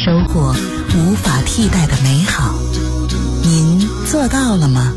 收获无法替代的美好。您做到了吗？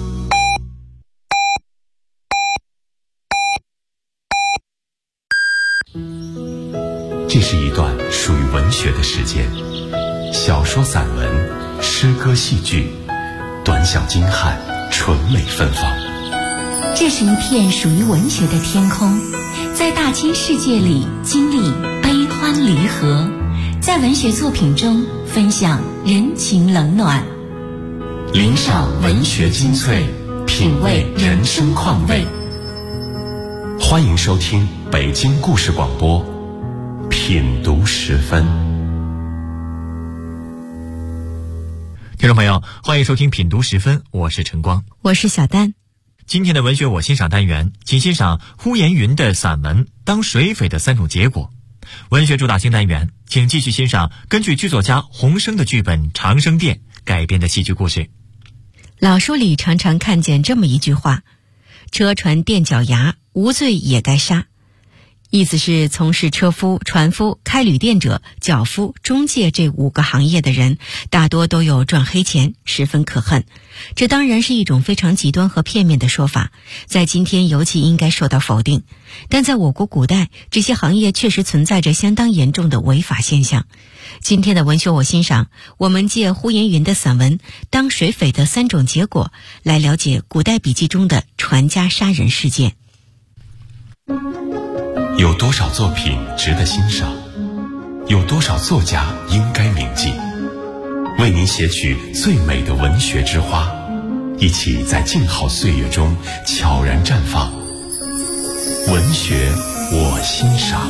这是一段属于文学的时间，小说、散文、诗歌、戏剧，短小精悍，纯美芬芳。 这是一片属于文学的天空，在大千世界里经历悲欢离合，在文学作品中分享人情冷暖， 领赏文学精粹，品味人生况味。欢迎收听北京故事广播品读时分。 听众朋友，欢迎收听品读时分，我是晨光， 我是小丹。 今天的文学我欣赏单元，请欣赏呼延云的散文《当水匪的三种结果》。文学主打新单元，请继续欣赏根据剧作家洪升的剧本《长生殿》改编的戏剧故事。 老书里常常看见这么一句话：车船垫脚牙，无罪也该杀。意思是从事车夫、船夫、开旅店者、脚夫、中介这5个行业的人，大多都有赚黑钱，十分可恨。这当然是一种非常极端和片面的说法，在今天尤其应该受到否定。但在我国古代，这些行业确实存在着相当严重的违法现象。今天的文学我欣赏，我们借呼延云的散文《当水匪的三种结果》来了解古代笔记中的船家杀人事件。 有多少作品值得欣赏？有多少作家应该铭记？为您写取最美的文学之花，一起在静好岁月中悄然绽放。文学我欣赏。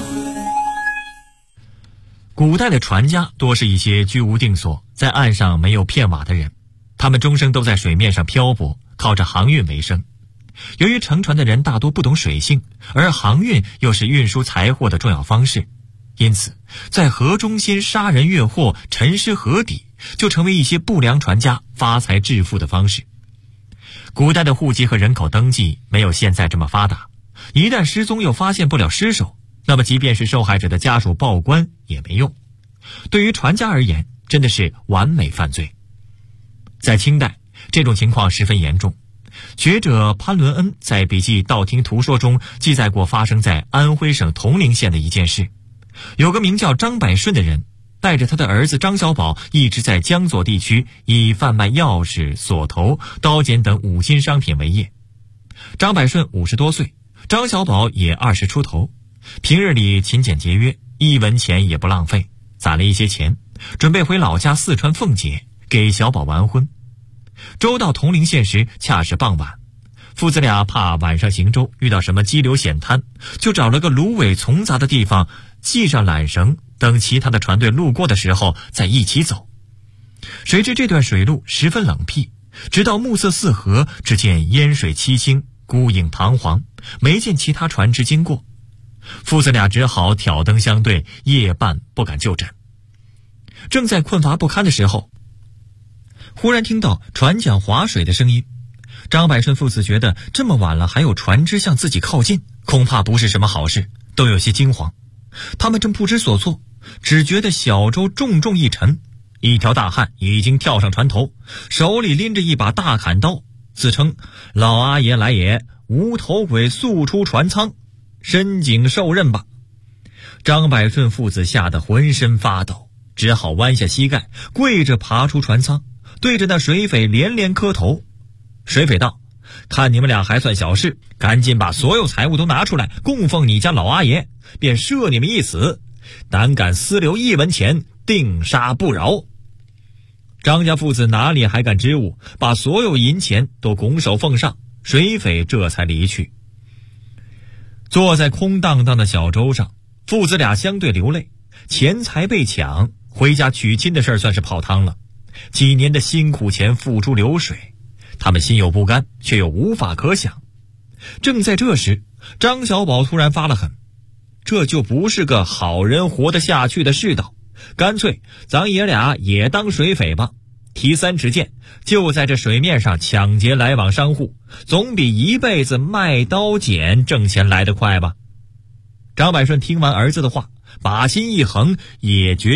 古代的船家多是一些居无定所，在岸上没有片瓦的人，他们终生都在水面上漂泊，靠着航运为生。由于乘船的人大多不懂水性，而航运又是运输财货的重要方式，因此在河中心杀人越货、沉尸河底，就成为一些不良船家发财致富的方式。古代的户籍和人口登记没有现在这么发达，一旦失踪又发现不了尸首，那么即便是受害者的家属报官也没用。对于船家而言，真的是完美犯罪。在清代，这种情况十分严重。学者潘伦恩在笔记《道听途说》中记载过发生在安徽省铜陵县的一件事。有个名叫张百顺的人，带着他的儿子张小宝一直在江左地区以贩卖钥匙、锁头、刀剪等五金商品为业。张百顺50多岁，张小宝也20出头，平日里勤俭节约，一文钱也不浪费，攒了一些钱，准备回老家四川奉节给小宝完婚。周到铜陵县时恰是傍晚，父子俩怕晚上行舟遇到什么激流险滩，就找了个芦苇丛杂的地方系上缆绳，等其他的船队路过的时候再一起走。谁知这段水路十分冷僻，直到暮色四合，只见烟水凄清，孤影彷徨，没见其他船只经过。父子俩只好挑灯相对，夜半不敢就枕。正在困乏不堪的时候，忽然听到船桨划水的声音。张百顺父子觉得这么晚了还有船只向自己靠近，恐怕不是什么好事，都有些惊慌。他们正不知所措，只觉得小舟重重一沉，一条大汉已经跳上船头，手里拎着一把大砍刀，自称老阿爷来也，无头鬼速出船舱，申警受任吧。张百顺父子吓得浑身发抖，只好弯下膝盖，跪着爬出船舱，对着那水匪连连磕头。水匪道：看你们俩还算小事，赶紧把所有财物都拿出来供奉你家老阿爷，便赦你们一死，胆敢私留一文钱，定杀不饶。张家父子哪里还敢支吾，把所有银钱都拱手奉上，水匪这才离去。坐在空荡荡的小舟上，父子俩相对流泪，钱财被抢，回家娶亲的事算是泡汤了。几年的辛苦钱付诸流水，他们心有不甘，却又无法可想。正在这时，张小宝突然发了狠，这就不是个好人活得下去的世道，干脆咱爷俩也当水匪吧，提3尺剑，就在这水面上抢劫来往商户，总比一辈子卖刀剪挣钱来得快吧。张百顺听完儿子的话，把心一横，也决心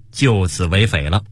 就此为匪了。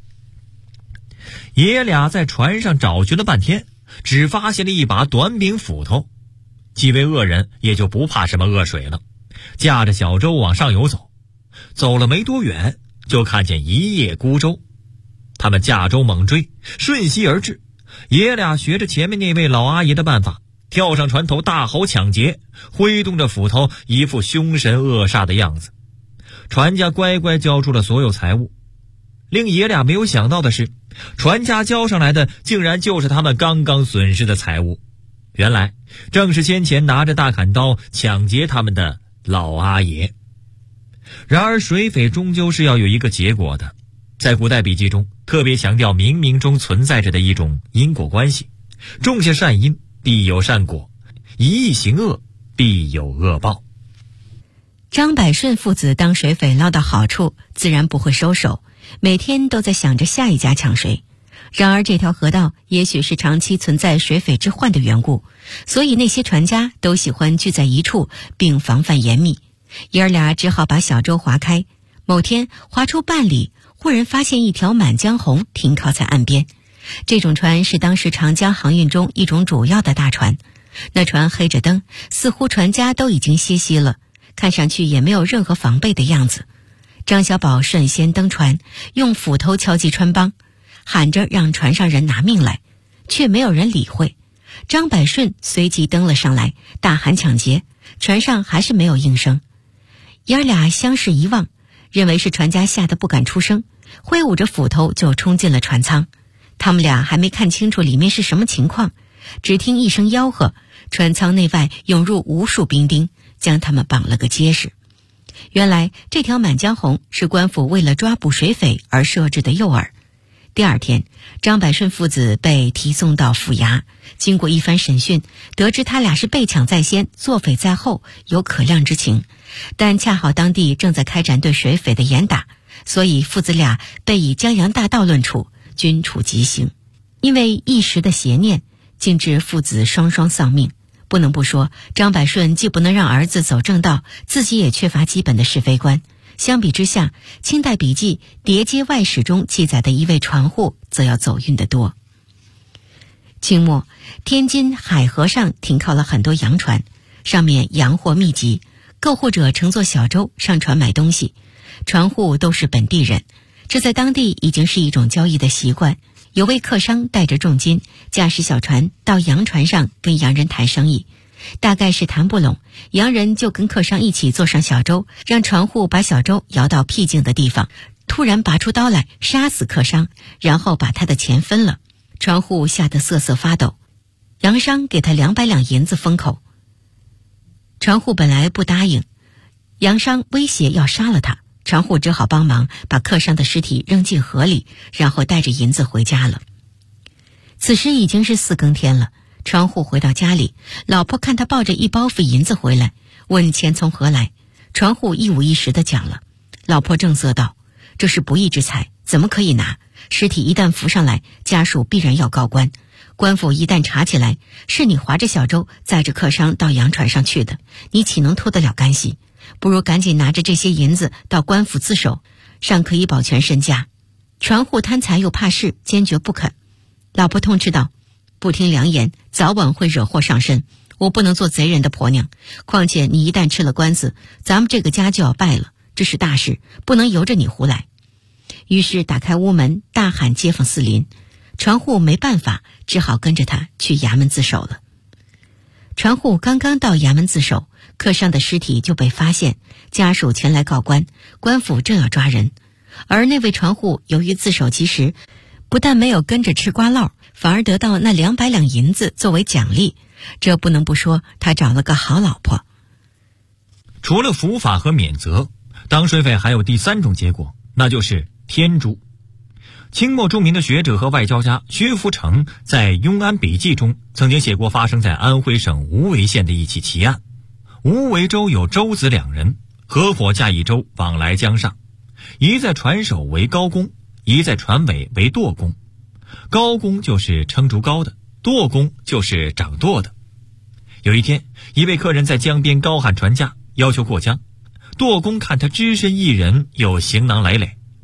爷俩在船上找寻了半天，只发现了一把短柄斧头。几位恶人也就不怕什么恶水了，驾着小舟往上游走。走了没多远，就看见一叶孤舟。他们驾舟猛追，瞬息而至。爷俩学着前面那位老阿爷的办法，跳上船头大吼抢劫，挥动着斧头，一副凶神恶煞的样子。船家乖乖交出了所有财物。令爷俩没有想到的是，船家交上来的竟然就是他们刚刚损失的财物。原来正是先前拿着大砍刀抢劫他们的老阿爷。然而水匪终究是要有一个结果的，在古代笔记中特别强调冥冥中存在着的一种因果关系，种下善因必有善果，一意行恶必有恶报。 张百顺父子当水匪捞到好处，自然不会收手，每天都在想着下一家抢谁。然而这条河道也许是长期存在水匪之患的缘故，所以那些船家都喜欢聚在一处，并防范严密。爷儿俩只好把小舟划开。某天划出半里，忽然发现一条满江红停靠在岸边。这种船是当时长江航运中一种主要的大船。那船黑着灯，似乎船家都已经歇息了，看上去也没有任何防备的样子。张小宝率先登船，用斧头敲击穿帮，喊着让船上人拿命来，却没有人理会。张百顺随即登了上来，大喊抢劫，船上还是没有应声。爷儿俩相视一望，认为是船家吓得不敢出声，挥舞着斧头就冲进了船舱。他们俩还没看清楚里面是什么情况，只听一声吆喝，船舱内外涌入无数兵丁，将他们绑了个结实。原来这条满江红是官府为了抓捕水匪而设置的诱饵。第二天，张百顺父子被提送到府衙，经过一番审讯，得知他俩是被抢在先，作匪在后，有可谅之情。但恰好当地正在开展对水匪的严打，所以父子俩被以江洋大盗论处，均处极刑。因为一时的邪念，竟致父子双双丧命。不能不说，张百顺既不能让儿子走正道，自己也缺乏基本的是非观。相比之下，清代笔记《叠街外史》中记载的一位船户则要走运得多。清末，天津海河上停靠了很多洋船，上面洋货密集，购货者乘坐小舟上船买东西，船户都是本地人，这在当地已经是一种交易的习惯。有位客商带着重金，驾驶小船到洋船上跟洋人谈生意，大概是谈不拢，洋人就跟客商一起坐上小舟，让船户把小舟摇到僻静的地方，突然拔出刀来杀死客商，然后把他的钱分了。船户吓得瑟瑟发抖，洋商给他200两银子封口。船户本来不答应，洋商威胁要杀了他，船户只好帮忙把客商的尸体扔进河里，然后带着银子回家了。此时已经是4更天了，船户回到家里，老婆看他抱着一包袱银子回来，问钱从何来。船户一五一十地讲了。老婆正色道：“这是不义之财，怎么可以拿？尸体一旦浮上来，家属必然要告官，官府一旦查起来，是你划着小舟载着客商到洋船上去的，你岂能脱得了干系？不如赶紧拿着这些银子到官府自首，尚可以保全身家。”船户贪财又怕事，坚决不肯。老婆痛斥道：“不听良言，早晚会惹祸上身。我不能做贼人的婆娘，况且你一旦吃了官司，咱们这个家就要败了，这是大事，不能由着你胡来。”于是打开屋门，大喊街坊四邻。船户没办法，只好跟着他去衙门自首了。船户刚刚到衙门自首，客商的尸体就被发现，家属前来告官，官府正要抓人。而那位船户由于自首及时，不但没有跟着吃瓜烙，反而得到那200两银子作为奖励，这不能不说他找了个好老婆。 除了伏法和免责，当水匪还有第3种结果，那就是天诛。清末著名的学者和外交家薛福成在《庸安笔记》中曾经写过发生在安徽省无为县的一起奇案。无为州有州子2人，合伙驾一舟往来江上，一在船首为高工，一在船尾为舵工。高工就是撑竹篙的，舵工就是掌舵的。有一天，一位客人在江边高喊船价，要求过江。舵工看他只身一人，又行囊累累，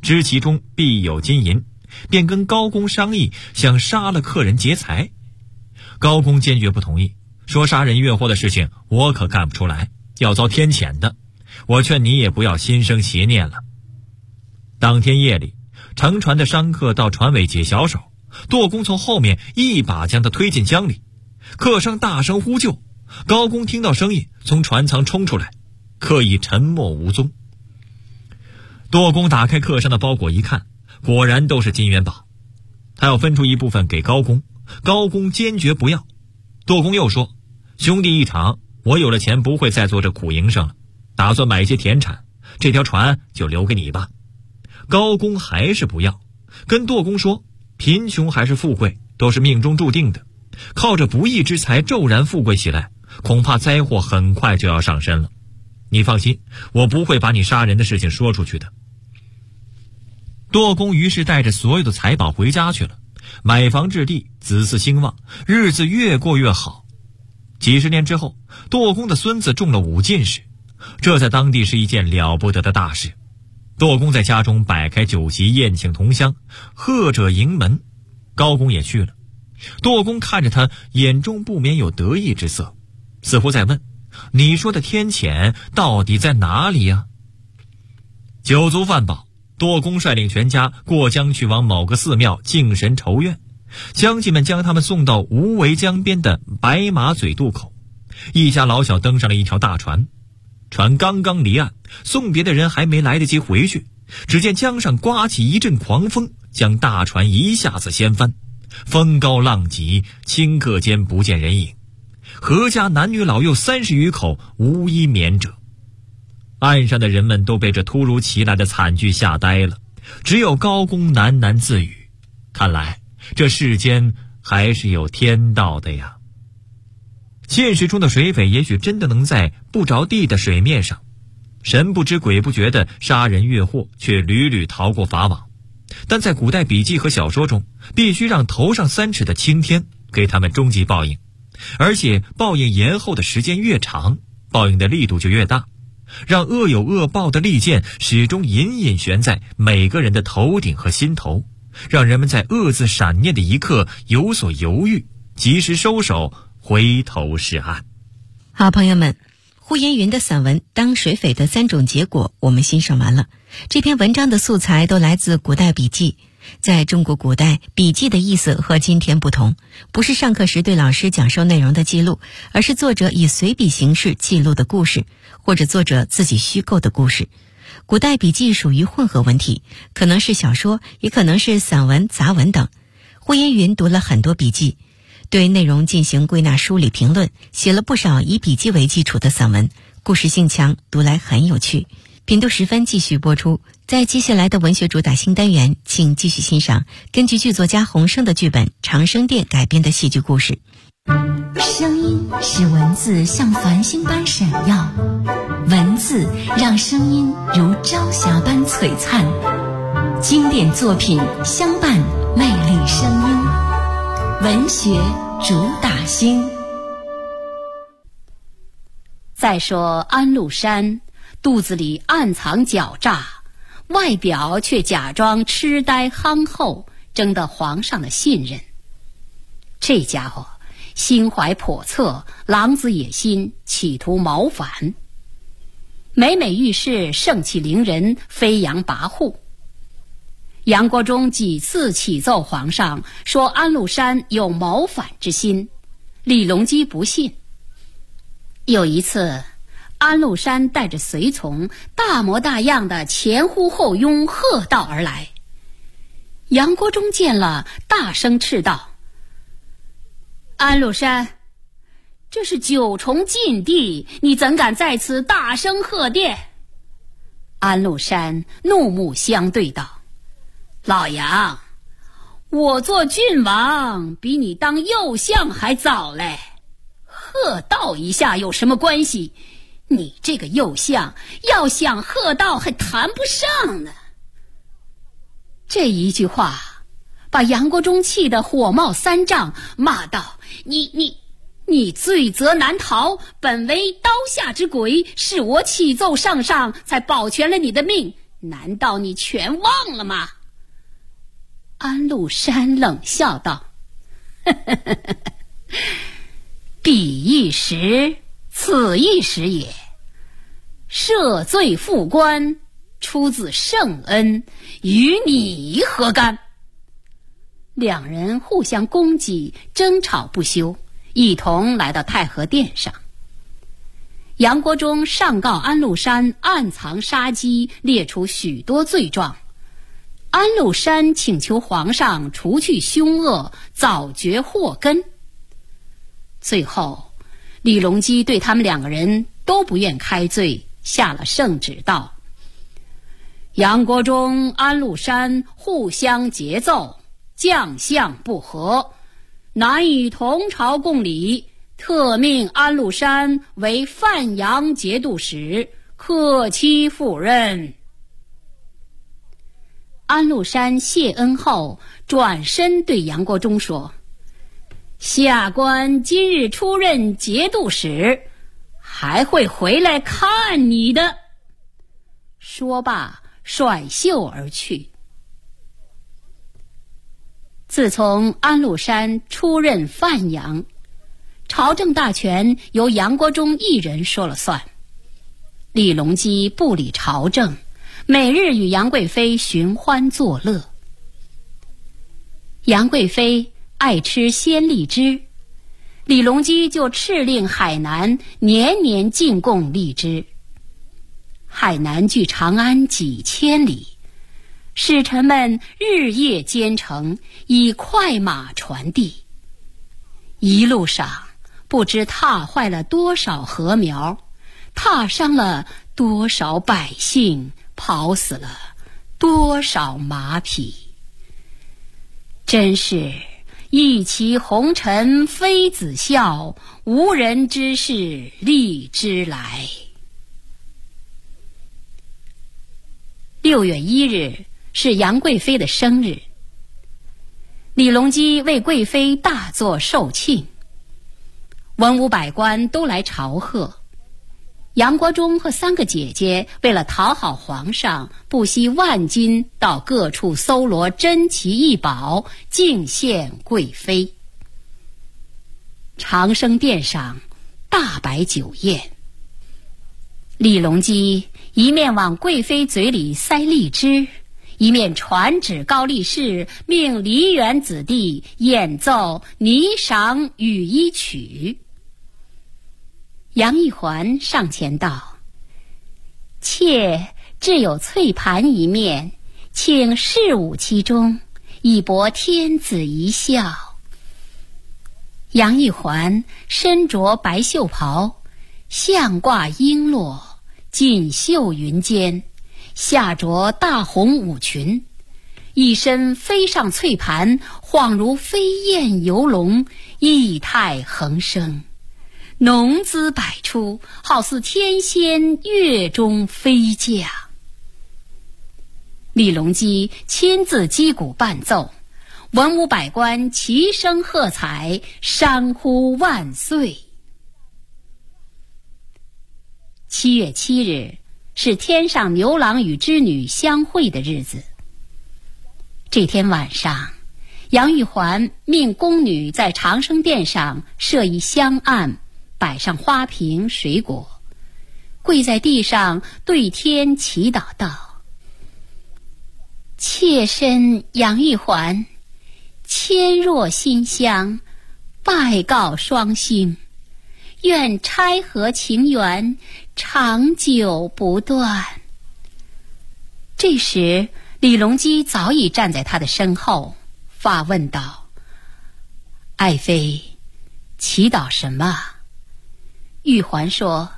知其中必有金银，便跟高公商议，想杀了客人劫财。高公坚决不同意，说杀人越货的事情我可干不出来，要遭天谴的。我劝你也不要心生邪念了。当天夜里，乘船的商客到船尾解小手，舵工从后面一把将他推进江里，客商大声呼救。高公听到声音，从船舱冲出来，客已沉没无踪。舵工打开客商的包裹一看，果然都是金元宝，他要分出一部分给高公，高公坚决不要。舵工又说，兄弟一场，我有了钱不会再做这苦营生了，打算买一些田产，这条船就留给你吧。高公还是不要，跟舵工说，贫穷还是富贵都是命中注定的，靠着不义之财骤然富贵起来，恐怕灾祸很快就要上身了。你放心，我不会把你杀人的事情说出去的。舵工于是带着所有的财宝回家去了，买房置地，子嗣兴旺，日子越过越好。几十年之后，舵工的孙子中了武进士，这在当地是一件了不得的大事。舵工在家中摆开酒席，宴请同乡，贺者迎门。高公也去了。舵工看着他，眼中不免有得意之色，似乎在问，你说的天谴到底在哪里呀？酒足饭饱，舵工率领全家过江去往某个寺庙敬神酬愿。乡亲们将他们送到无为江边的白马嘴渡口，一家老小登上了一条大船。船刚刚离岸，送别的人还没来得及回去，只见江上刮起一阵狂风，将大船一下子掀翻，风高浪急，顷刻间不见人影，何家男女老幼30余口无一免者。岸上的人们都被这突如其来的惨剧吓呆了，只有高公喃喃自语，看来这世间还是有天道的呀。现实中的水匪也许真的能在不着地的水面上神不知鬼不觉地杀人越货，却屡屡逃过法网，但在古代笔记和小说中，必须让头上3尺的青天给他们终极报应，而且报应延后的时间越长，报应的力度就越大，让恶有恶报的利剑始终隐隐悬在每个人的头顶和心头，让人们在恶字闪念的一刻有所犹豫，及时收手，回头是岸。 好朋友们，呼延云的散文《当水匪的3种结果》我们欣赏完了。这篇文章的素材都来自古代笔记。在中国古代，笔记的意思和今天不同，不是上课时对老师讲授内容的记录，而是作者以随笔形式记录的故事，或者作者自己虚构的故事。古代笔记属于混合文体，可能是小说，也可能是散文、杂文等。呼延云读了很多笔记，对内容进行归纳梳理评论，写了不少以笔记为基础的散文，故事性强，读来很有趣。品读10分继续播出。在接下来的文学主打新单元，请继续欣赏根据剧作家洪升的剧本《长生殿》改编的戏剧故事。 声音使文字像繁星般闪耀，文字让声音如朝霞般璀璨。经典作品相伴魅力声音，文学主打新。 再说安禄山肚子里暗藏狡诈，外表却假装痴呆憨厚，争得皇上的信任。这家伙心怀叵测，狼子野心，企图谋反。每每遇事盛气凌人，飞扬跋扈。杨国忠几次启奏皇上，说安禄山有谋反之心，李隆基不信。有一次，安禄山带着随从大模大样的前呼后拥喝道而来。杨国忠见了，大声斥道：安禄山，这是9重禁地，你怎敢在此大声喝殿？安禄山怒目相对道：老杨，我做郡王比你当右相还早嘞，喝道一下有什么关系？你这个右相要想喝道还谈不上呢。这一句话把杨国忠气得火冒3丈，骂道：你罪责难逃，本为刀下之鬼，是我启奏上上才保全了你的命， 难道你全忘了吗？安禄山冷笑道：彼一时，此一时也。赦罪复官，出自圣恩，与你何干？两人互相攻击，争吵不休，一同来到太和殿上。杨国忠上告安禄山暗藏杀机，列出许多罪状。安禄山请求皇上除去凶恶，早绝祸根。最后，李隆基对他们两个人都不愿开罪，下了圣旨道：杨国忠、安禄山互相结奏，将相不和，难以同朝共理，特命安禄山为范阳节度使，克期赴任。安禄山谢恩后，转身对杨国忠说：下官今日出任节度使，还会回来看你的。说罢，甩袖而去。自从安禄山出任范阳，朝政大权由杨国忠一人说了算。李隆基不理朝政，每日与杨贵妃寻欢作乐。杨贵妃爱吃鲜荔枝，李隆基就敕令海南年年进贡荔枝。海南距长安几千里，使臣们日夜兼程，以快马传递。一路上不知踏坏了多少禾苗，踏伤了多少百姓，跑死了多少马匹。真是一骑红尘妃子笑，无人知是荔枝来。6月1日是杨贵妃的生日，李隆基为贵妃大作寿庆，文武百官都来朝贺。杨国忠和3个姐姐为了讨好皇上，不惜万金到各处搜罗珍奇异宝，敬献贵妃。长生殿上大摆酒宴，李隆基一面往贵妃嘴里塞荔枝，一面传旨高力士，命梨园子弟演奏《霓裳羽衣曲》。杨玉环上前道：妾只有翠盘一面，请试舞其中，以博天子一笑。杨玉环身着白袖袍，项挂璎珞，锦绣云间，下着大红舞裙，一身飞上翠盘，恍如飞燕游龙，意态横生，浓姿百出，好似天仙月中飞降。李隆基亲自击鼓伴奏，文武百官齐声喝彩，山呼万岁。7月7日是天上牛郎与织女相会的日子。这天晚上，杨玉环命宫女在长生殿上设一香案，摆上花瓶水果，跪在地上对天祈祷道：妾身杨玉环，谦若馨香，拜告双星，愿钗和情缘长久不断。这时李隆基早已站在他的身后，发问道：爱妃祈祷什么？玉环说：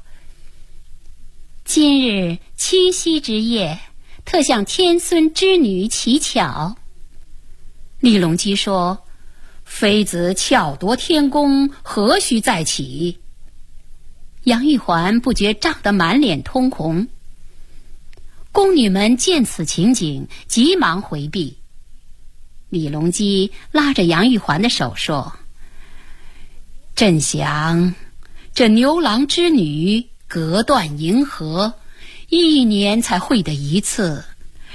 今日七夕之夜，特向天孙织女乞巧。李隆基说：妃子巧夺天工，何须再起？杨玉环不觉涨得满脸通红。宫女们见此情景，急忙回避。李隆基拉着杨玉环的手说：朕想这牛郎织女隔断银河，1年才会得一次，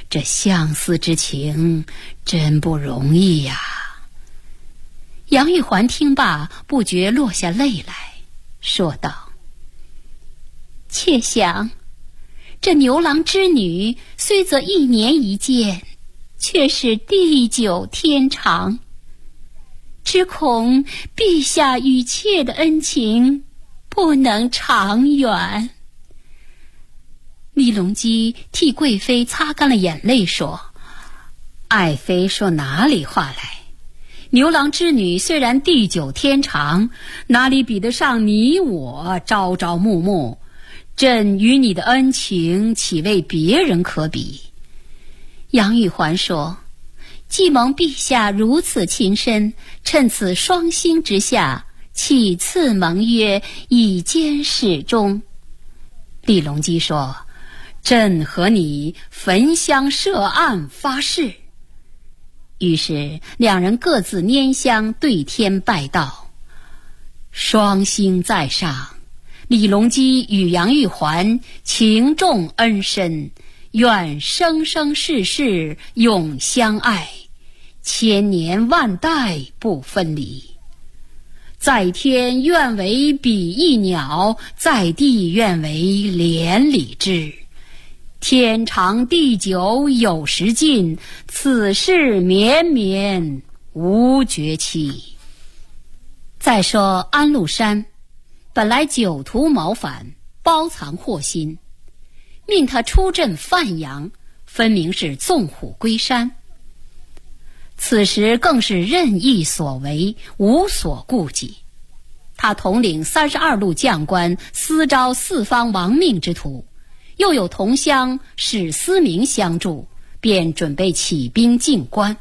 这相思之情真不容易呀。杨玉环听罢，不觉落下泪来，说道：妾想，这牛郎织女虽则1年一见，却是地久天长，只恐陛下与妾的恩情不能长远。李隆基替贵妃擦干了眼泪，说：爱妃说哪里话来？牛郎织女虽然地久天长，哪里比得上你我朝朝暮暮？朕与你的恩情岂为别人可比？杨玉环说：既蒙陛下如此亲深，趁此双星之下，岂次盟约，以坚始终。李隆基说：朕和你焚香设案发誓。于是两人各自拈香对天拜道：双星在上，李隆基与杨玉环情重恩深，愿生生世世永相爱，千年万代不分离。在天愿为比翼鸟，在地愿为连理枝。天长地久有时尽，此事绵绵无绝期。再说安禄山本来酒图谋反，包藏祸心，命他出镇范阳，分明是纵虎归山。此时更是任意所为，无所顾忌。他统领32路将官，私招四方亡命之徒，又有同乡史思明相助，便准备起兵进关。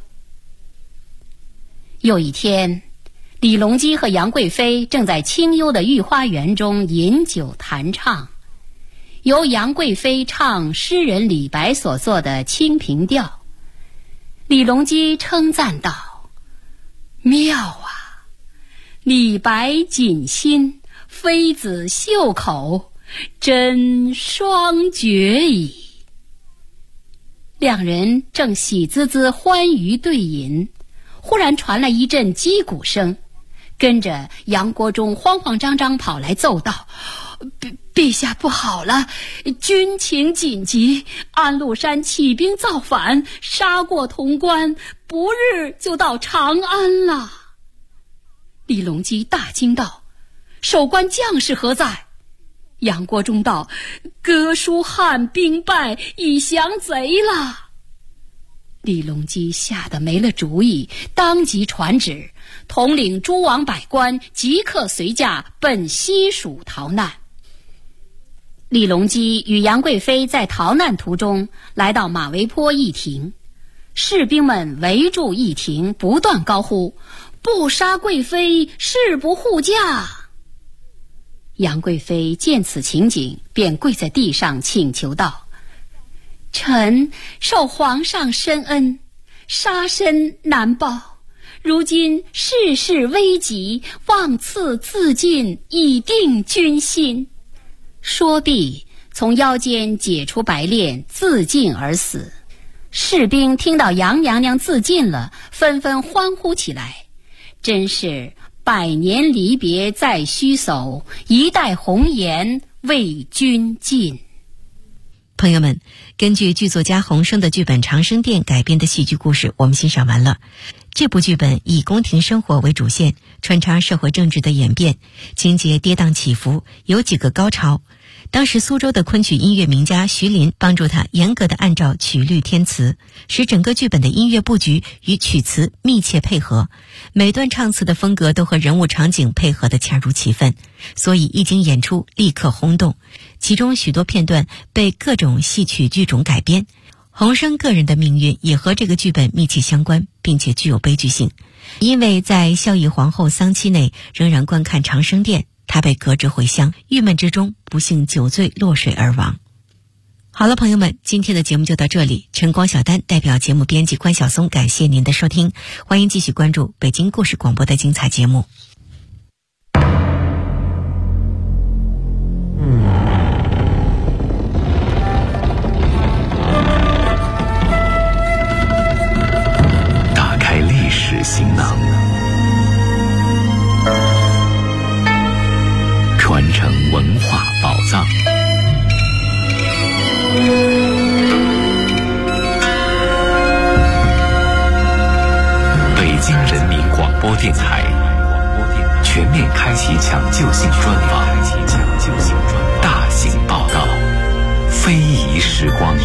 有一天，李隆基和杨贵妃正在清幽的御花园中饮酒弹唱，由杨贵妃唱诗人李白所作的《清平调》。李隆基称赞道：妙啊，李白锦心，妃子袖口，真双绝矣。两人正喜滋滋欢愉对饮，忽然传来一阵击鼓声，跟着杨国忠慌慌张张跑来奏道：陛下不好了，军情紧急，安禄山起兵造反，杀过潼关，不日就到长安了。李隆基大惊道：守关将士何在？杨国忠道：哥舒汉兵败，已降贼了。李隆基吓得没了主意，当即传旨，统领诸王百官即刻随驾奔西蜀逃难。李隆基与杨贵妃在逃难途中来到马嵬坡驿亭，士兵们围住驿亭，不断高呼：不杀贵妃，誓不护驾。杨贵妃见此情景，便跪在地上请求道：臣受皇上深恩，杀身难报，如今世事危急，望赐自尽，以定军心。说毕，从腰间解出白链，自尽而死。士兵听到杨娘娘自尽了，纷纷欢呼起来，真是百年离别在须叟，一代红颜为君尽。 朋友们，根据剧作家洪升的剧本《长生殿》改编的戏剧故事，我们欣赏完了。这部剧本以宫廷生活为主线，穿插社会政治的演变，情节跌宕起伏，有几个高潮。当时苏州的昆曲音乐名家徐林帮助他严格地按照曲律填词，使整个剧本的音乐布局与曲词密切配合，每段唱词的风格都和人物场景配合得恰如其分，所以一经演出立刻轰动。其中许多片段被各种戏曲剧种改编，洪升个人的命运也和这个剧本密切相关，并且具有悲剧性。因为在孝义皇后丧期内仍然观看长生殿，他被革职回乡，郁闷之中不幸酒醉落水而亡。好了，朋友们，今天的节目就到这里。晨光小丹代表节目编辑关晓松，感谢您的收听，欢迎继续关注北京故事广播的精彩节目。 京人民广播电台全面开启抢救性专访，大型报道，非遗时光。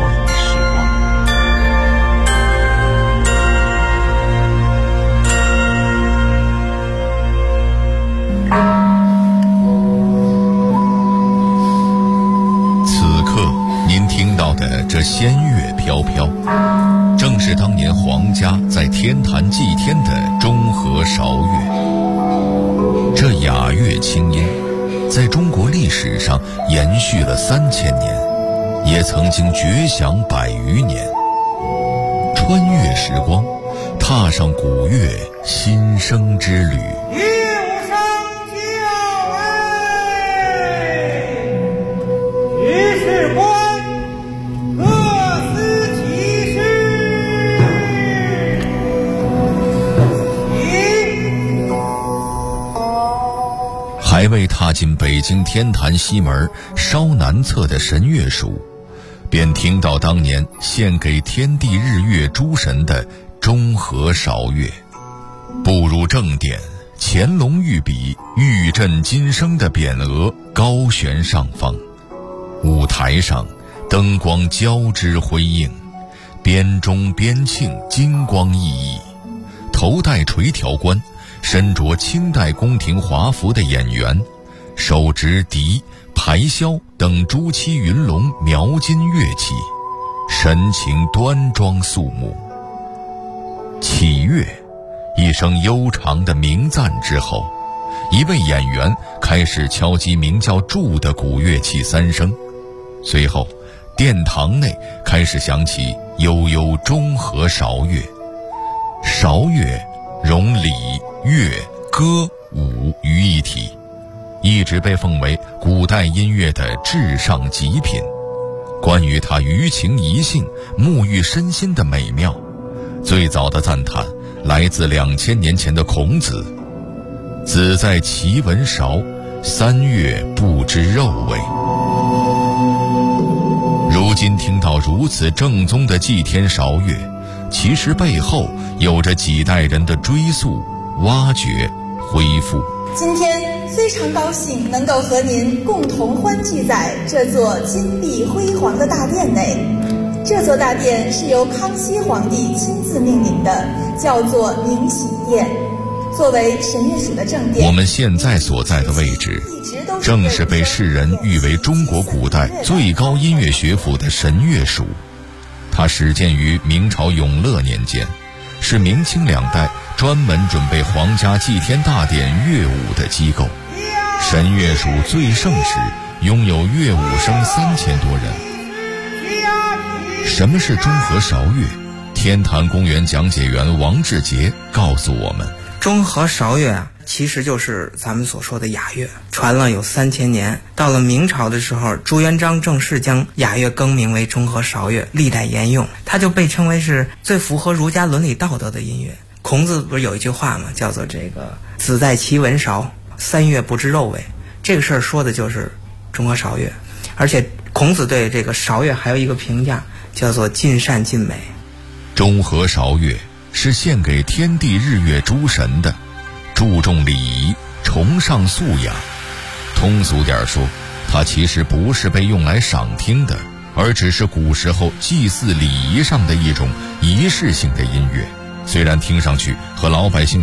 此刻您听到的这仙乐飘飘，正是当年皇家在天坛祭天的中和韶乐。这雅乐清音在中国历史上延续了3000年，也曾经绝响100余年。穿越时光，踏上古乐新生之旅。还未踏进北京天坛西门稍南侧的神乐署，便听到当年献给天地日月诸神的中和韶乐。步入正殿，乾隆御笔玉振金声的匾额高悬上方，舞台上灯光交织辉映，编钟编磬金光熠熠，头戴垂条冠身着清代宫廷华服的演员，手执笛、排箫等朱漆云龙描金乐器，神情端庄肃穆。起乐，一声悠长的鸣赞之后，一位演员开始敲击名叫柱的古乐器3声，随后殿堂内开始响起悠悠中和韶乐。韶乐融礼、乐、歌、舞于一体，一直被奉为古代音乐的至上极品。关于它于情怡性、沐浴身心的美妙，最早的赞叹来自2000年前的孔子：子在其闻韶，3月不知肉味。如今听到如此正宗的祭天韶乐，其实背后有着几代人的追溯、挖掘、恢复。 今天非常高兴能够和您共同欢聚在这座金碧辉煌的大殿内。这座大殿是由康熙皇帝亲自命名的，叫做明禧殿。作为神乐署的正殿， 我们现在所在的位置正是被世人誉为中国古代最高音乐学府的神乐署。它始建于明朝永乐年间，是明清2代专门准备皇家祭天大典乐舞的机构。神乐署最盛时拥有乐舞生3000多人。什么是中和韶乐？天坛公园讲解员王志杰告诉我们， 中和韶乐啊，其实就是咱们所说的雅乐，传了有3000年。到了明朝的时候，朱元璋正式将雅乐更名为中和韶乐，历代沿用。它就被称为是最符合儒家伦理道德的音乐。孔子不是有一句话吗？叫做这个子在其闻韶，3月不知肉味。这个事儿说的就是中和韶乐。而且孔子对这个韶乐还有一个评价，叫做尽善尽美。 中和韶乐是献给天地日月诸神的，注重礼仪，崇尚素雅。通俗点说，它其实不是被用来赏听的，而只是古时候祭祀礼仪上的一种仪式性的音乐。虽然听上去和老百姓